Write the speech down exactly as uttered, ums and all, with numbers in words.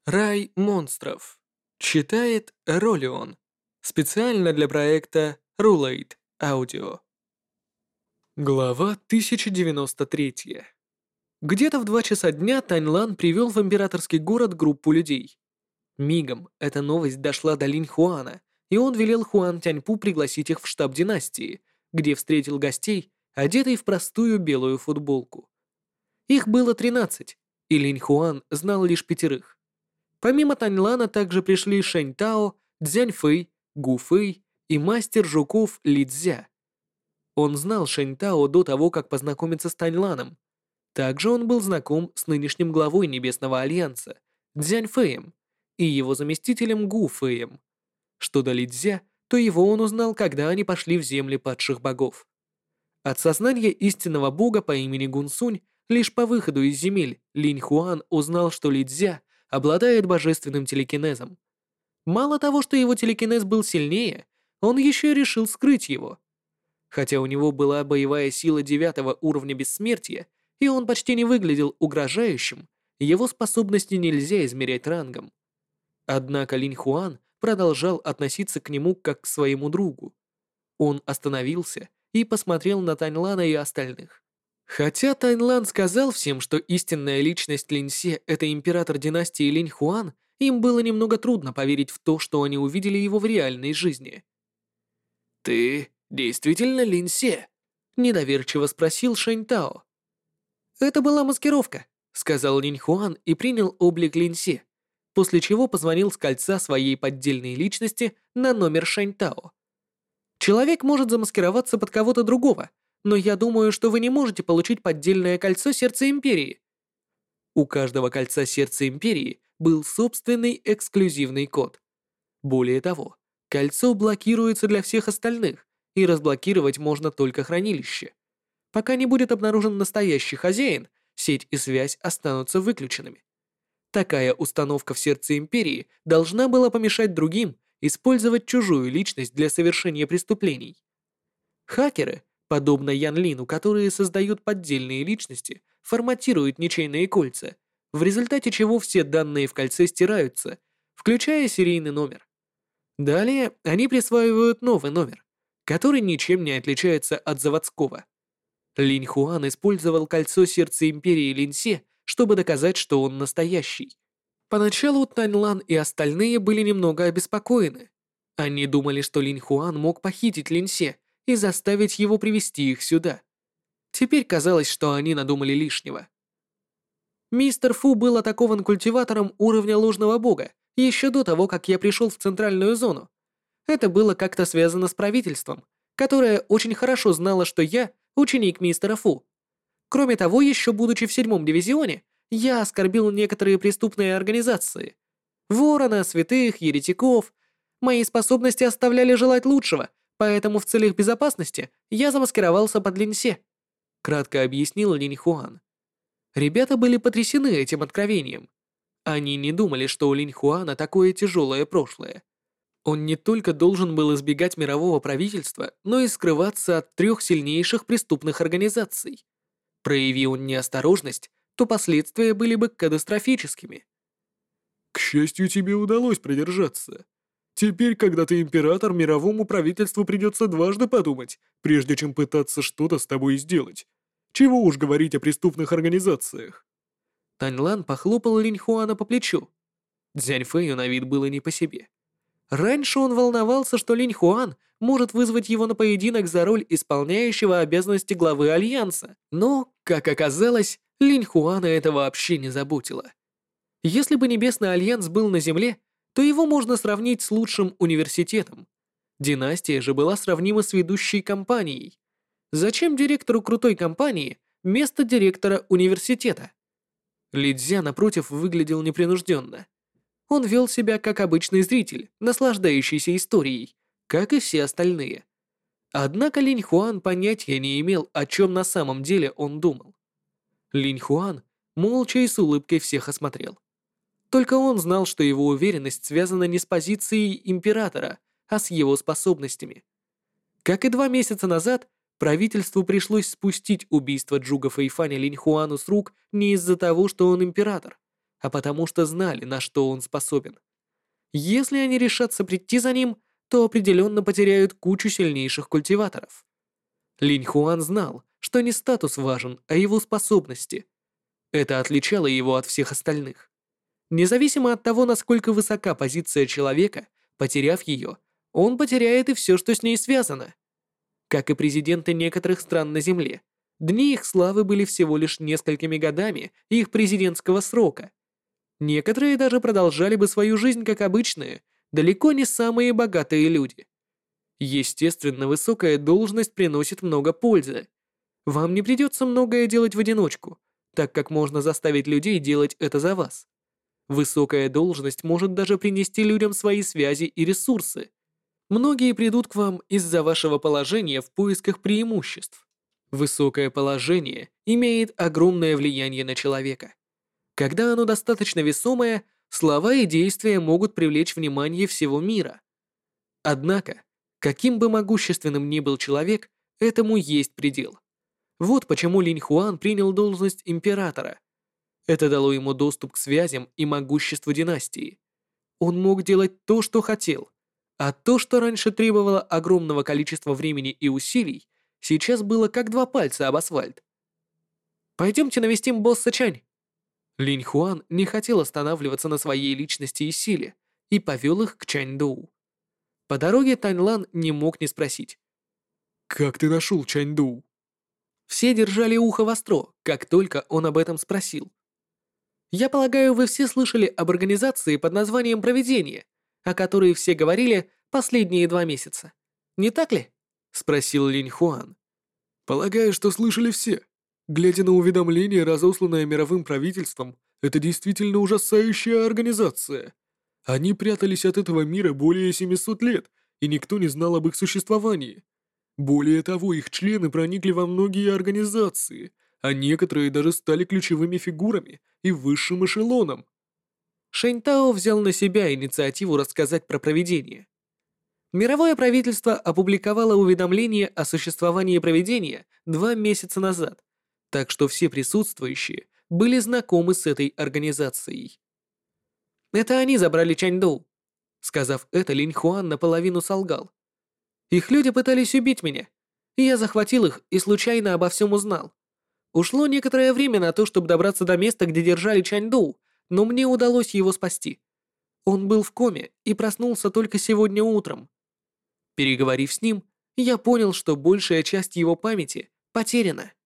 Рай монстров. Читает Ролион. Специально для проекта Rulate Audio. Глава тысяча девяносто три. Где-то в два часа дня Таньлан привел в императорский город группу людей. Мигом эта новость дошла до Линь Хуана, и он велел Хуан Тяньпу пригласить их в штаб династии, где встретил гостей, одетый в простую белую футболку. Их было тринадцать, и Линь Хуан знал лишь пятерых. Помимо Таньлана также пришли Шэнь Тао, Цзянь Фэй, Гу Фэй и мастер жуков Ли Цзя. Он знал Шэнь Тао до того, как познакомиться с Таньланом. Также он был знаком с нынешним главой Небесного Альянса, Цзянь Фэем, и его заместителем Гу Фэем. Что до Ли Цзя, то его он узнал, когда они пошли в земли падших богов. От сознания истинного бога по имени Гунсунь лишь по выходу из земель Линь Хуан узнал, что Ли Цзя обладает божественным телекинезом. Мало того, что его телекинез был сильнее, он еще и решил скрыть его. Хотя у него была боевая сила девятого уровня бессмертия, и он почти не выглядел угрожающим, его способности нельзя измерять рангом. Однако Линь Хуан продолжал относиться к нему как к своему другу. Он остановился и посмотрел на Таньлана и остальных. Хотя Таньлан сказал всем, что истинная личность Линьсе — это император династии Линь Хуан, им было немного трудно поверить в то, что они увидели его в реальной жизни. «Ты действительно Линьсе?» — недоверчиво спросил Шэнь Тао. «Это была маскировка», — сказал Линь Хуан и принял облик Линьсе, после чего позвонил с кольца своей поддельной личности на номер Шэнь Тао. «Человек может замаскироваться под кого-то другого, но я думаю, что вы не можете получить поддельное кольцо Сердца Империи». У каждого кольца Сердца Империи был собственный эксклюзивный код. Более того, кольцо блокируется для всех остальных, и разблокировать можно только хранилище. Пока не будет обнаружен настоящий хозяин, сеть и связь останутся выключенными. Такая установка в Сердце Империи должна была помешать другим использовать чужую личность для совершения преступлений. Хакеры, подобно Ян Лину, которые создают поддельные личности, форматируют ничейные кольца, в результате чего все данные в кольце стираются, включая серийный номер. Далее они присваивают новый номер, который ничем не отличается от заводского. Линь Хуан использовал кольцо Сердца Империи Линьсе, чтобы доказать, что он настоящий. Поначалу Таньлан и остальные были немного обеспокоены. Они думали, что Линь Хуан мог похитить Линьсе и заставить его привести их сюда. Теперь казалось, что они надумали лишнего. Мистер Фу был атакован культиватором уровня ложного бога еще до того, как я пришел в центральную зону. Это было как-то связано с правительством, которое очень хорошо знало, что я ученик мистера Фу. Кроме того, еще будучи в седьмом дивизионе, я оскорбил некоторые преступные организации. Ворона, святых, еретиков. Мои способности оставляли желать лучшего, поэтому в целях безопасности я замаскировался под Линьсе. Кратко объяснил Линь Хуан. Ребята были потрясены этим откровением. Они не думали, что у Линь Хуана такое тяжелое прошлое. Он не только должен был избегать мирового правительства, но и скрываться от трех сильнейших преступных организаций. Прояви он неосторожность, то последствия были бы катастрофическими. К счастью, тебе удалось продержаться. Теперь, когда ты император, мировому правительству придется дважды подумать, прежде чем пытаться что-то с тобой сделать. Чего уж говорить о преступных организациях. Таньлан похлопал Линь Хуана по плечу. Цзянь Фэю на вид было не по себе. Раньше он волновался, что Линь Хуан может вызвать его на поединок за роль исполняющего обязанности главы Альянса, но, как оказалось, Линь Хуана это вообще не заботило. Если бы Небесный Альянс был на Земле, то его можно сравнить с лучшим университетом. Династия же была сравнима с ведущей компанией. Зачем директору крутой компании место директора университета? Ли Цзя, напротив, выглядел непринужденно. Он вел себя как обычный зритель, наслаждающийся историей, как и все остальные. Однако Линь Хуан понятия не имел, о чем на самом деле он думал. Линь Хуан молча и с улыбкой всех осмотрел. Только он знал, что его уверенность связана не с позицией императора, а с его способностями. Как и два месяца назад, правительству пришлось спустить убийство Джуга Фэйфаня Линь Хуану с рук не из-за того, что он император, а потому что знали, на что он способен. Если они решатся прийти за ним, то определенно потеряют кучу сильнейших культиваторов. Линь Хуан знал, что не статус важен, а его способности. Это отличало его от всех остальных. Независимо от того, насколько высока позиция человека, потеряв ее, он потеряет и все, что с ней связано. Как и президенты некоторых стран на Земле, дни их славы были всего лишь несколькими годами их президентского срока. Некоторые даже продолжали бы свою жизнь как обычные, далеко не самые богатые люди. Естественно, высокая должность приносит много пользы. Вам не придется многое делать в одиночку, так как можно заставить людей делать это за вас. Высокая должность может даже принести людям свои связи и ресурсы. Многие придут к вам из-за вашего положения в поисках преимуществ. Высокое положение имеет огромное влияние на человека. Когда оно достаточно весомое, слова и действия могут привлечь внимание всего мира. Однако, каким бы могущественным ни был человек, этому есть предел. Вот почему Линь Хуан принял должность императора. Это дало ему доступ к связям и могуществу династии. Он мог делать то, что хотел, а то, что раньше требовало огромного количества времени и усилий, сейчас было как два пальца об асфальт. «Пойдемте навестим босса Чань». Линь Хуан не хотел останавливаться на своей личности и силе и повел их к Чаньдоу. По дороге Таньлан не мог не спросить. «Как ты нашел Чаньдоу?» Все держали ухо востро, как только он об этом спросил. «Я полагаю, вы все слышали об организации под названием «Провидение», о которой все говорили последние два месяца. Не так ли?» — спросил Линь Хуан. «Полагаю, что слышали все. Глядя на уведомление, разосланное мировым правительством, это действительно ужасающая организация. Они прятались от этого мира более семисот лет, и никто не знал об их существовании. Более того, их члены проникли во многие организации, а некоторые даже стали ключевыми фигурами и высшим эшелоном». Шэнь Тао взял на себя инициативу рассказать про провидение. Мировое правительство опубликовало уведомление о существовании провидения два месяца назад, так что все присутствующие были знакомы с этой организацией. «Это они забрали Чаньдоу». Сказав это, Линь Хуан наполовину солгал. «Их люди пытались убить меня. Я захватил их и случайно обо всем узнал. Ушло некоторое время на то, чтобы добраться до места, где держали Чаньдоу, но мне удалось его спасти. Он был в коме и проснулся только сегодня утром. Переговорив с ним, я понял, что большая часть его памяти потеряна».